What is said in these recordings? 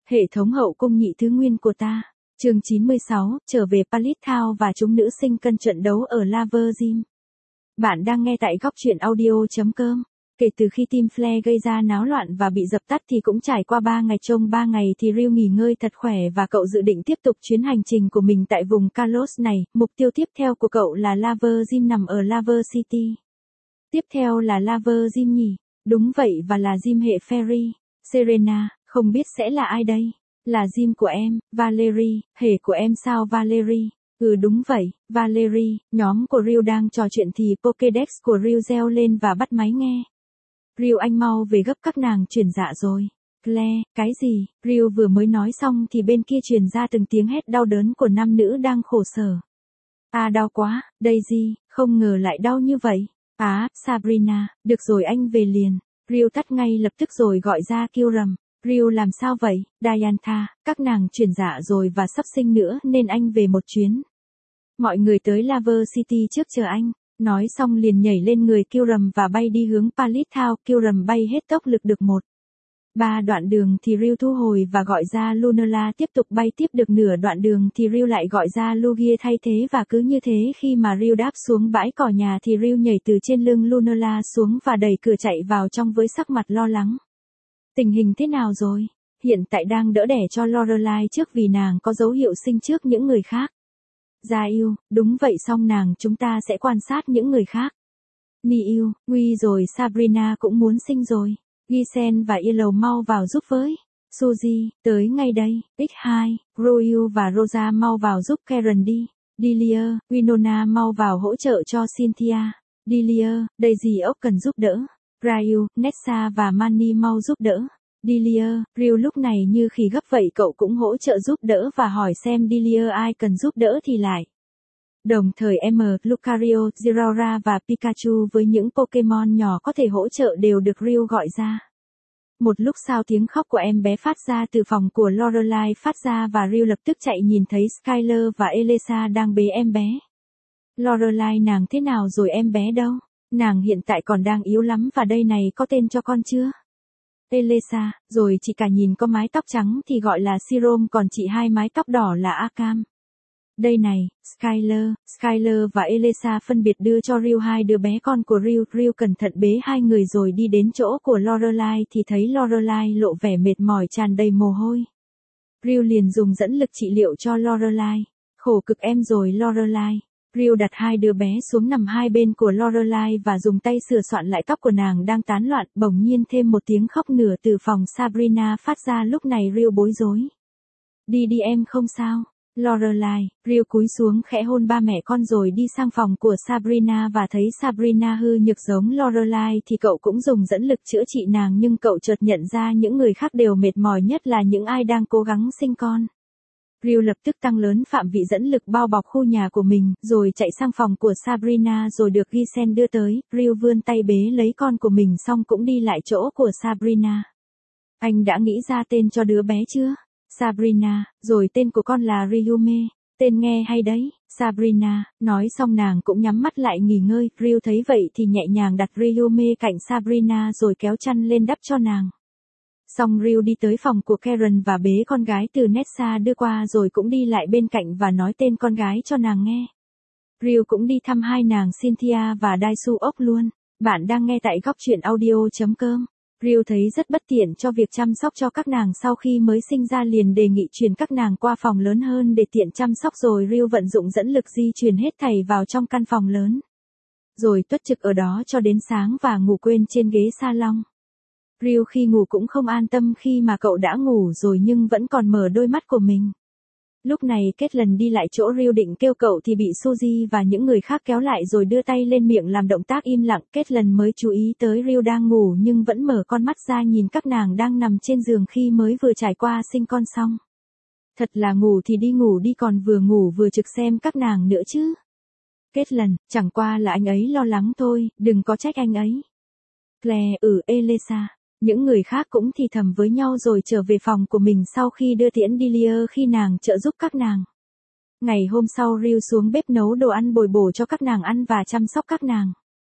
Hệ thống hậu cung nhị thứ nguyên của ta. Chương 96, trở về Palace Town và chúng nữ sinh cân trận đấu ở Lover Gym. Bạn đang nghe tại góc truyện audio.com. Kể từ khi team Flair gây ra náo loạn và bị dập tắt thì cũng trải qua 3 ngày, trong 3 ngày thì Ryu nghỉ ngơi thật khỏe và cậu dự định tiếp tục chuyến hành trình của mình tại vùng Kalos này. Mục tiêu tiếp theo của cậu là Lover Gym nằm ở Lover City. Tiếp theo là Lover Gym nhỉ? Đúng vậy, và là gym hệ Fairy. Serena, không biết sẽ là ai đây? Là gym của em, Valerie, hệ của em sao Valerie? Ừ đúng vậy, Valerie. Nhóm của Ryu đang trò chuyện thì Pokédex của Ryu reo lên và bắt máy nghe. Ryu anh mau về gấp, các nàng chuyển dạ rồi. Claire, cái gì? Ryu vừa mới nói xong thì bên kia truyền ra từng tiếng hét đau đớn của nam nữ đang khổ sở. À đau quá, Daisy, không ngờ lại đau như vậy. À, Sabrina, được rồi anh về liền. Ryu tắt ngay lập tức rồi gọi ra Kyurem. Ryu làm sao vậy, Diantha, các nàng chuyển dạ rồi và sắp sinh nữa nên anh về một chuyến. Mọi người tới Lover City trước chờ anh. Nói xong liền nhảy lên người Kyurem và bay đi hướng Palace Town. Kyurem bay hết tốc lực được 1-3 đoạn đường thì Ryu thu hồi và gọi ra Lunala tiếp tục bay tiếp được nửa đoạn đường thì Ryu lại gọi ra Lugia thay thế, và cứ như thế khi mà Ryu đáp xuống bãi cỏ nhà thì Ryu nhảy từ trên lưng Lunala xuống và đẩy cửa chạy vào trong với sắc mặt lo lắng. Tình hình thế nào rồi? Hiện tại đang đỡ đẻ cho Lorelai trước vì nàng có dấu hiệu sinh trước những người khác. Gia yêu, đúng vậy, xong nàng chúng ta sẽ quan sát những người khác. Ni yêu, nguy rồi, Sabrina cũng muốn sinh rồi. Gisen và Yellow mau vào giúp với. Suzy, tới ngay đây. X2, Ryu và Rosa mau vào giúp Karen đi. Delia, Winona mau vào hỗ trợ cho Cynthia. Delia, Daisy ốc cần giúp đỡ. Ryu, Nessa và Manny mau giúp đỡ. Delia, Ryu lúc này như khỉ gấp vậy, cậu cũng hỗ trợ giúp đỡ và hỏi xem Delia ai cần giúp đỡ thì lại. Đồng thời Lucario, Zeraora và Pikachu với những Pokemon nhỏ có thể hỗ trợ đều được Ryu gọi ra. Một lúc sau tiếng khóc của em bé phát ra từ phòng của Lorelai phát ra và Ryu lập tức chạy nhìn thấy Skyler và Elesa đang bế em bé. Lorelai, nàng thế nào rồi, em bé đâu? Nàng hiện tại còn đang yếu lắm và đây này, có tên cho con chưa? Elesa, rồi chị cả nhìn có mái tóc trắng thì gọi là Serum, còn chị hai mái tóc đỏ là Akam. Đây này, Skyler và Elesa phân biệt đưa cho Ryu hai đứa bé con của Ryu. Ryu cẩn thận bế hai người rồi đi đến chỗ của Lorelai thì thấy Lorelai lộ vẻ mệt mỏi tràn đầy mồ hôi. Ryu liền dùng dẫn lực trị liệu cho Lorelai. Khổ cực em rồi Lorelai. Ryu đặt hai đứa bé xuống nằm hai bên của Lorelai và dùng tay sửa soạn lại tóc của nàng đang tán loạn. Bỗng nhiên thêm một tiếng khóc nửa từ phòng Sabrina phát ra, lúc này Ryu bối rối. Đi em không sao. Lorelai, Ryu cúi xuống khẽ hôn ba mẹ con rồi đi sang phòng của Sabrina và thấy Sabrina hư nhược giống Lorelai thì cậu cũng dùng dẫn lực chữa trị nàng, nhưng cậu chợt nhận ra những người khác đều mệt mỏi, nhất là những ai đang cố gắng sinh con. Ryu lập tức tăng lớn phạm vị dẫn lực bao bọc khu nhà của mình, rồi chạy sang phòng của Sabrina rồi được Gisen đưa tới. Ryu vươn tay bế lấy con của mình xong cũng đi lại chỗ của Sabrina. Anh đã nghĩ ra tên cho đứa bé chưa? Sabrina, rồi tên của con là Ryume. Tên nghe hay đấy, Sabrina. Nói xong nàng cũng nhắm mắt lại nghỉ ngơi. Ryu thấy vậy thì nhẹ nhàng đặt Ryume cạnh Sabrina rồi kéo chăn lên đắp cho nàng. Xong Ryu đi tới phòng của Karen và bế con gái từ Nessa đưa qua rồi cũng đi lại bên cạnh và nói tên con gái cho nàng nghe. Ryu cũng đi thăm hai nàng Cynthia và Daisu ốc luôn. Bạn đang nghe tại góc truyện audio.com. Ryu thấy rất bất tiện cho việc chăm sóc cho các nàng sau khi mới sinh ra, liền đề nghị chuyển các nàng qua phòng lớn hơn để tiện chăm sóc, rồi Ryu vận dụng dẫn lực di chuyển hết thảy vào trong căn phòng lớn. Rồi tuất trực ở đó cho đến sáng và ngủ quên trên ghế salon. Ryu khi ngủ cũng không an tâm khi mà cậu đã ngủ rồi nhưng vẫn còn mở đôi mắt của mình. Lúc này Caitlyn đi lại chỗ Ryu định kêu cậu thì bị Suzy và những người khác kéo lại rồi đưa tay lên miệng làm động tác im lặng. Caitlyn mới chú ý tới Ryu đang ngủ nhưng vẫn mở con mắt ra nhìn các nàng đang nằm trên giường khi mới vừa trải qua sinh con xong. Thật là ngủ thì đi ngủ đi, còn vừa ngủ vừa trực xem các nàng nữa chứ. Caitlyn, chẳng qua là anh ấy lo lắng thôi, đừng có trách anh ấy. Claire, Elesa. Những người khác cũng thì thầm với nhau rồi trở về phòng của mình sau khi đưa tiễn Delia khi nàng trợ giúp các nàng. Ngày hôm sau Ryu xuống bếp nấu đồ ăn bồi bổ cho các nàng ăn và chăm sóc các nàng.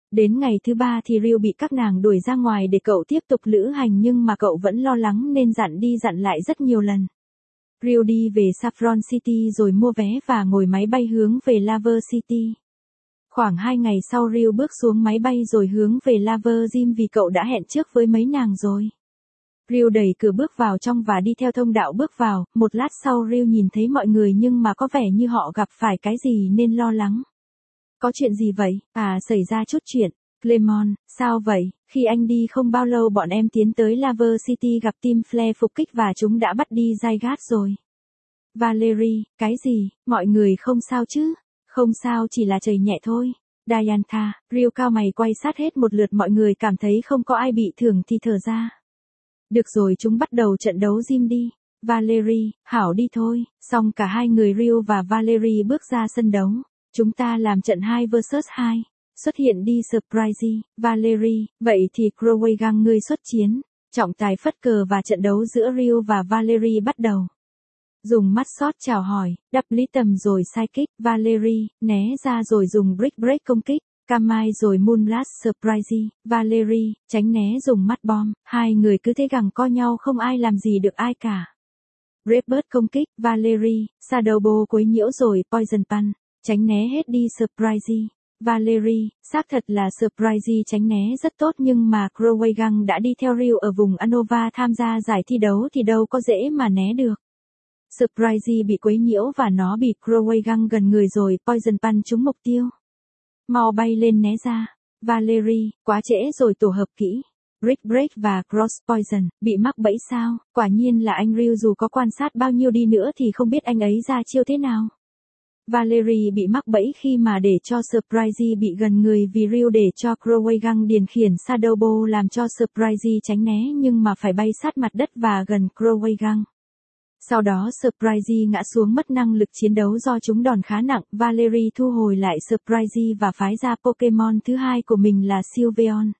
Đến ngày thứ 3 thì Ryu bị các nàng đuổi ra ngoài để cậu tiếp tục lữ hành nhưng mà cậu vẫn lo lắng nên dặn đi dặn lại rất nhiều lần. Ryu đi về Saffron City rồi mua vé và ngồi máy bay hướng về Laver City. Khoảng 2 ngày sau Ryu bước xuống máy bay rồi hướng về Laver Gym vì cậu đã hẹn trước với mấy nàng rồi. Ryu đẩy cửa bước vào trong và đi theo thông đạo bước vào, một lát sau Ryu nhìn thấy mọi người nhưng mà có vẻ như họ gặp phải cái gì nên lo lắng. Có chuyện gì vậy? Xảy ra chút chuyện. Clemon, sao vậy? Khi anh đi không bao lâu bọn em tiến tới Laver City gặp team Flare phục kích và chúng đã bắt đi Zygarde rồi. Valerie, cái gì? Mọi người không sao chứ? Không sao, chỉ là chảy nhẹ thôi. Diantha, Ryu cao mày quay sát hết một lượt, mọi người cảm thấy không có ai bị thương thì thở ra. Được rồi, chúng bắt đầu trận đấu gym đi. Valerie, hảo đi thôi. Xong cả hai người Ryu và Valerie bước ra sân đấu. Chúng ta làm trận 2 vs 2. Xuất hiện đi Surprise, Valerie, vậy thì Crowaygang ngươi xuất chiến. Trọng tài phất cờ và trận đấu giữa Ryu và Valerie bắt đầu. Dùng mắt sót chào hỏi, đập lý tầm rồi sai kích, Valerie, né ra rồi dùng brick break công kích, Kamai rồi Moonblast Surprise, Valerie, tránh né dùng mắt bom, hai người cứ thế gằng co nhau không ai làm gì được ai cả. Redbird công kích, Valerie, Shadowball quấy nhiễu rồi Poison Punch, tránh né hết đi Surprise. Valerie, xác thật là Surprise tránh né rất tốt nhưng mà Crowaygang đã đi theo Ryu ở vùng Unova tham gia giải thi đấu thì đâu có dễ mà né được. Surprise bị quấy nhiễu và nó bị Crowaygang gần người rồi Poison Punch trúng mục tiêu. Mau bay lên né ra. Valerie, quá trễ rồi, tổ hợp kỹ. Brick Break và Cross Poison, bị mắc bẫy sao? Quả nhiên là anh Ryu, dù có quan sát bao nhiêu đi nữa thì không biết anh ấy ra chiêu thế nào. Valerie bị mắc bẫy khi mà để cho Surprise bị gần người vì Ryu để cho Crowaygang điều khiển Shadowball làm cho Surprise tránh né nhưng mà phải bay sát mặt đất và gần Crowaygang. Sau đó Surprise ngã xuống mất năng lực chiến đấu do trúng đòn khá nặng, Valerie thu hồi lại Surprise và phái ra Pokemon thứ hai của mình là Sylveon.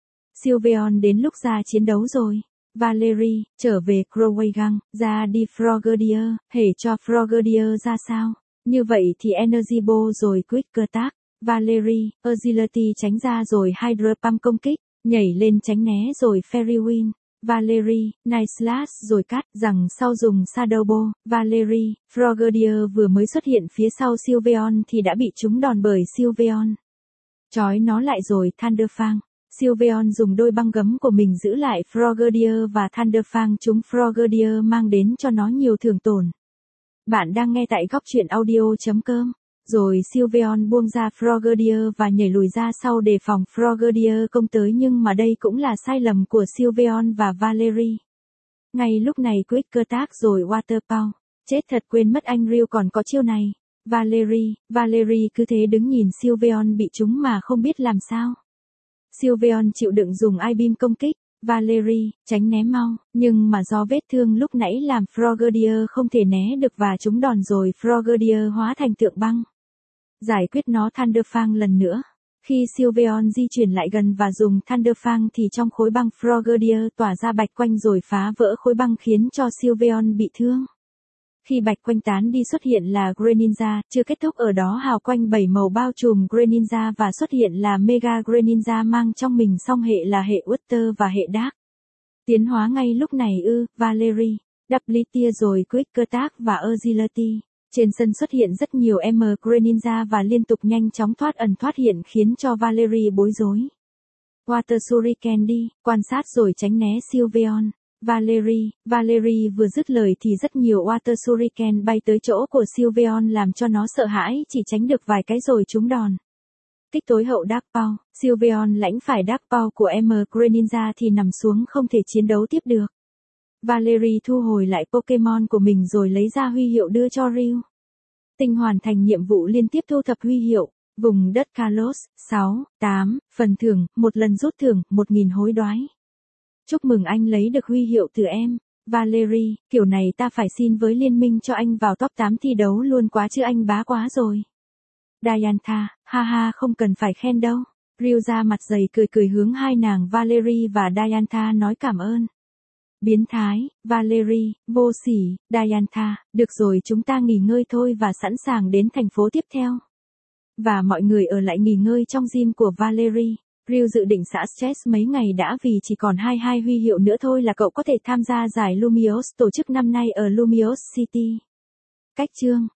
Sylveon đến lúc ra chiến đấu rồi. Valerie, trở về Crowaygang, ra đi Frogadier, hễ cho Frogadier ra sao? Như vậy thì Energy Ball rồi Quick Attack. Valerie, Agility tránh ra rồi Hydro Pump công kích, nhảy lên tránh né rồi Fairy Wind. Valerie, Night Slash rồi cắt, rằng sau dùng Shadow Ball. Valerie, Frogadier vừa mới xuất hiện phía sau Sylveon thì đã bị trúng đòn bởi Sylveon. Chói nó lại rồi Thunder Fang. Sylveon dùng đôi băng gấm của mình giữ lại Frogadier và Thunder Fang trúng Frogadier mang đến cho nó nhiều thương tổn. Bạn đang nghe tại góc truyện audio.com. Rồi Sylveon buông ra Frogadier và nhảy lùi ra sau đề phòng Frogadier công tới nhưng mà đây cũng là sai lầm của Sylveon và Valerie. Ngay lúc này Quick Attack rồi Water Power. Chết thật, quên mất anh Ryu còn có chiêu này. Valerie cứ thế đứng nhìn Sylveon bị trúng mà không biết làm sao. Sylveon chịu đựng dùng I-beam công kích. Valerie, tránh né mau, nhưng mà do vết thương lúc nãy làm Frogadier không thể né được và trúng đòn rồi Frogadier hóa thành tượng băng. Giải quyết nó Thunder Fang lần nữa. Khi Sylveon di chuyển lại gần và dùng Thunder Fang thì trong khối băng Frogadier tỏa ra bạch quanh rồi phá vỡ khối băng khiến cho Sylveon bị thương. Khi bạch quanh tán đi xuất hiện là Greninja, chưa kết thúc ở đó, hào quanh 7 màu bao trùm Greninja và xuất hiện là Mega Greninja mang trong mình song hệ là hệ Water và hệ Dark. Tiến hóa ngay lúc này Valerie, Double rồi Quick Attack và Agility. Trên sân xuất hiện rất nhiều Greninja và liên tục nhanh chóng thoát ẩn thoát hiện khiến cho Valerie bối rối. Water Shuriken đi, quan sát rồi tránh né Sylveon. Valerie vừa dứt lời thì rất nhiều Water Shuriken bay tới chỗ của Sylveon làm cho nó sợ hãi, chỉ tránh được vài cái rồi trúng đòn. Kích tối hậu Dark Power, Sylveon lãnh phải Dark Power của Greninja thì nằm xuống không thể chiến đấu tiếp được. Valerie thu hồi lại Pokemon của mình rồi lấy ra huy hiệu đưa cho Ryu. Tinh hoàn thành nhiệm vụ liên tiếp thu thập huy hiệu. Vùng đất Kalos, 6, 8, phần thưởng, một lần rút thưởng, 1000 hối đoái. Chúc mừng anh lấy được huy hiệu từ em. Valerie, kiểu này ta phải xin với liên minh cho anh vào top 8 thi đấu luôn quá chứ, anh bá quá rồi. Diantha, haha, không cần phải khen đâu. Ryu ra mặt dày cười hướng hai nàng Valerie và Diantha nói cảm ơn. Biến thái, Valerie, vô sỉ, Diantha, được rồi, chúng ta nghỉ ngơi thôi và sẵn sàng đến thành phố tiếp theo. Và mọi người ở lại nghỉ ngơi trong gym của Valerie. Ryu dự định xả stress mấy ngày đã vì chỉ còn 22 huy hiệu nữa thôi là cậu có thể tham gia giải Lumiose tổ chức năm nay ở Lumiose City. Cách chương